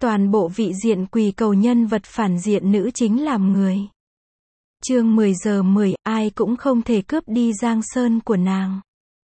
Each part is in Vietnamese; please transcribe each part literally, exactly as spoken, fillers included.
Toàn bộ vị diện quỳ cầu nhân vật phản diện nữ chính làm người. Chương mười giờ mười, ai cũng không thể cướp đi Giang Sơn của nàng.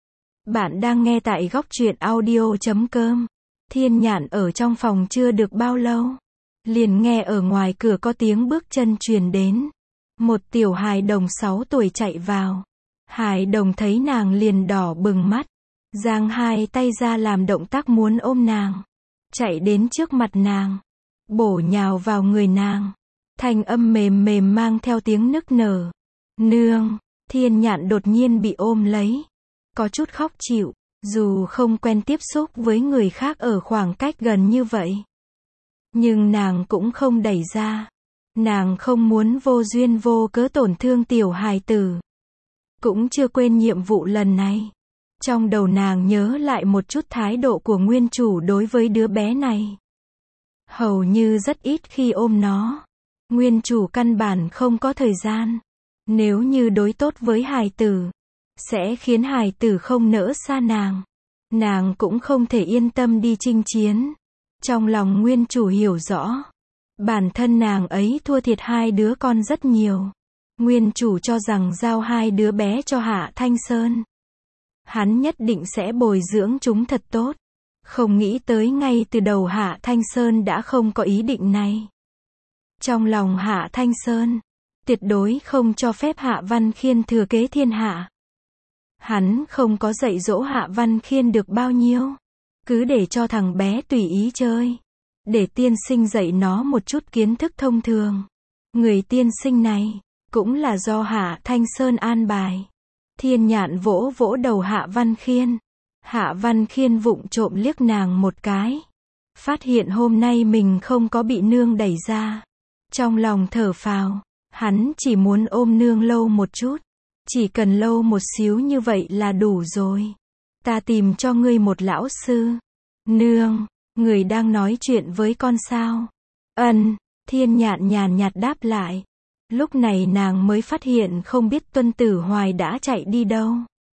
Bạn đang nghe tại góc truyện audio chấm com. Thiên Nhạn ở trong phòng chưa được bao lâu, liền nghe ở ngoài cửa có tiếng bước chân truyền đến. Một tiểu hài đồng sáu tuổi chạy vào. Hài đồng thấy nàng liền đỏ bừng mắt, giang hai tay ra làm động tác muốn ôm nàng, chạy đến trước mặt nàng, bổ nhào vào người nàng. Thanh âm mềm mềm mang theo tiếng nức nở. Nương, Thiên Nhạn đột nhiên bị ôm lấy, có chút khóc chịu, dù không quen tiếp xúc với người khác ở khoảng cách gần như vậy. Nhưng nàng cũng không đẩy ra. Nàng không muốn vô duyên vô cớ tổn thương tiểu hài tử. Cũng chưa quên nhiệm vụ lần này. Trong đầu nàng nhớ lại một chút thái độ của nguyên chủ đối với đứa bé này. Hầu như rất ít khi ôm nó. Nguyên chủ căn bản không có thời gian. Nếu như đối tốt với hài tử, sẽ khiến hài tử không nỡ xa nàng. Nàng cũng không thể yên tâm đi chinh chiến. Trong lòng nguyên chủ hiểu rõ, bản thân nàng ấy thua thiệt hai đứa con rất nhiều. Nguyên chủ cho rằng giao hai đứa bé cho Hạ Thanh Sơn, hắn nhất định sẽ bồi dưỡng chúng thật tốt. Không nghĩ tới ngay từ đầu Hạ Thanh Sơn đã không có ý định này. Trong lòng Hạ Thanh Sơn, tuyệt đối không cho phép Hạ Văn Khiên thừa kế thiên hạ. Hắn không có dạy dỗ Hạ Văn Khiên được bao nhiêu. Cứ để cho thằng bé tùy ý chơi. Để tiên sinh dạy nó một chút kiến thức thông thường. Người tiên sinh này, cũng là do Hạ Thanh Sơn an bài. Thiên Nhạn vỗ vỗ đầu Hạ Văn Khiên. Hạ Văn Khiên vụng trộm liếc nàng một cái. Phát hiện hôm nay mình không có bị nương đẩy ra. Trong lòng thở phào, hắn chỉ muốn ôm nương lâu một chút. Chỉ cần lâu một xíu như vậy là đủ rồi. Ta tìm cho ngươi một lão sư. Nương, người đang nói chuyện với con sao? Ân, Thiên Nhạn nhàn nhạt đáp lại. Lúc này nàng mới phát hiện không biết Tuân Tử Hoài đã chạy đi đâu.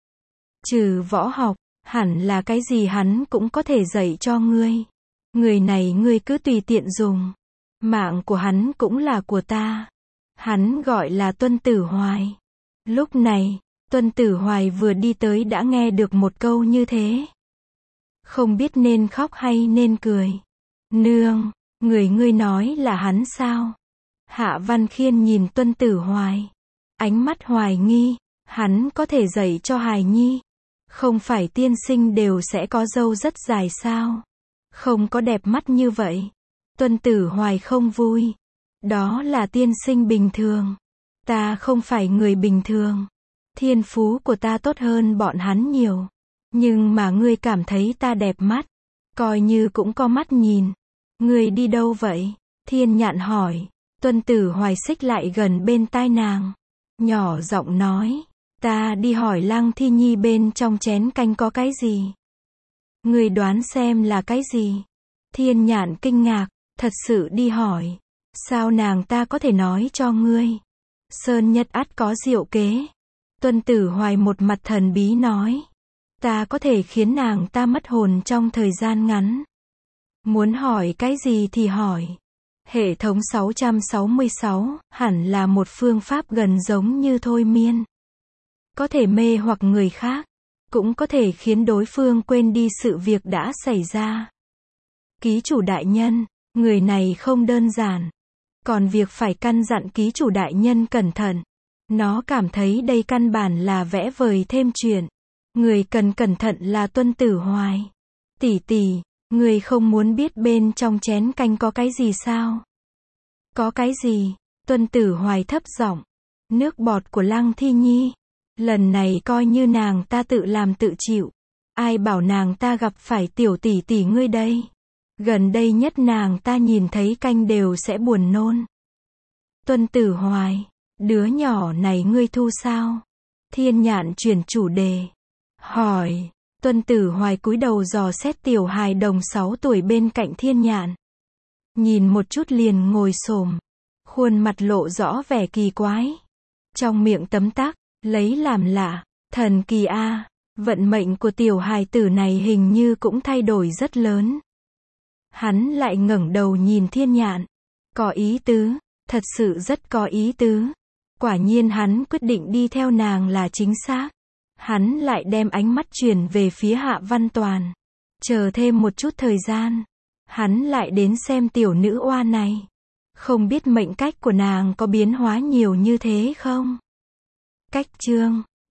Trừ võ học, hẳn là cái gì hắn cũng có thể dạy cho ngươi. Người này ngươi cứ tùy tiện dùng. Mạng của hắn cũng là của ta. Hắn gọi là Tuân Tử Hoài. Lúc này, Tuân Tử Hoài vừa đi tới đã nghe được một câu như thế. Không biết nên khóc hay nên cười. Nương, người ngươi nói là hắn sao? Hạ Văn Khiên nhìn Tuân Tử Hoài, ánh mắt hoài nghi. Hắn có thể dạy cho hài nhi? Không phải tiên sinh đều sẽ có râu rất dài sao? Không có đẹp mắt như vậy. Tuân Tử Hoài không vui. Đó là tiên sinh bình thường. Ta không phải người bình thường. Thiên phú của ta tốt hơn bọn hắn nhiều. Nhưng mà ngươi cảm thấy ta đẹp mắt. Coi như cũng có mắt nhìn. Ngươi đi đâu vậy? Thiên Nhạn hỏi. Tuân Tử Hoài xích lại gần bên tai nàng. Nhỏ giọng nói. Ta đi hỏi Lăng Thi Nhi bên trong chén canh có cái gì. Ngươi đoán xem là cái gì? Thiên Nhạn kinh ngạc. Thật sự đi hỏi. Sao nàng ta có thể nói cho ngươi? Sơn Nhất ắt có diệu kế. Tuân Tử Hoài một mặt thần bí nói. Ta có thể khiến nàng ta mất hồn trong thời gian ngắn. Muốn hỏi cái gì thì hỏi. Hệ thống sáu trăm sáu mươi sáu, hẳn là một phương pháp gần giống như thôi miên. Có thể mê hoặc người khác, cũng có thể khiến đối phương quên đi sự việc đã xảy ra. Ký chủ đại nhân, người này không đơn giản. Còn việc phải căn dặn ký chủ đại nhân cẩn thận. Nó cảm thấy đây căn bản là vẽ vời thêm chuyện. Người cần cẩn thận là Tuân Tử Hoài. Tỷ tỷ, người không muốn biết bên trong chén canh có cái gì sao? Có cái gì? Tuân Tử Hoài thấp giọng. Nước bọt của Lăng Thi Nhi. Lần này coi như nàng ta tự làm tự chịu. Ai bảo nàng ta gặp phải tiểu tỷ tỷ ngươi đây? Gần đây nhất nàng ta nhìn thấy canh đều sẽ buồn nôn. Tuân Tử Hoài, đứa nhỏ này ngươi thu sao? Thiên Nhạn chuyển chủ đề. Hỏi. Tuân Tử Hoài cúi đầu dò xét tiểu hài đồng sáu tuổi bên cạnh Thiên Nhạn. Nhìn một chút liền ngồi xổm. Khuôn mặt lộ rõ vẻ kỳ quái. Trong miệng tấm tắc, lấy làm lạ. Thần kỳ a, vận mệnh của tiểu hài tử này hình như cũng thay đổi rất lớn. Hắn lại ngẩng đầu nhìn Thiên Nhạn. Có ý tứ, thật sự rất có ý tứ. Quả nhiên hắn quyết định đi theo nàng là chính xác. Hắn lại đem ánh mắt chuyển về phía Hạ Văn Toàn. Chờ thêm một chút thời gian, hắn lại đến xem tiểu nữ oa này. Không biết mệnh cách của nàng có biến hóa nhiều như thế không? Cách chương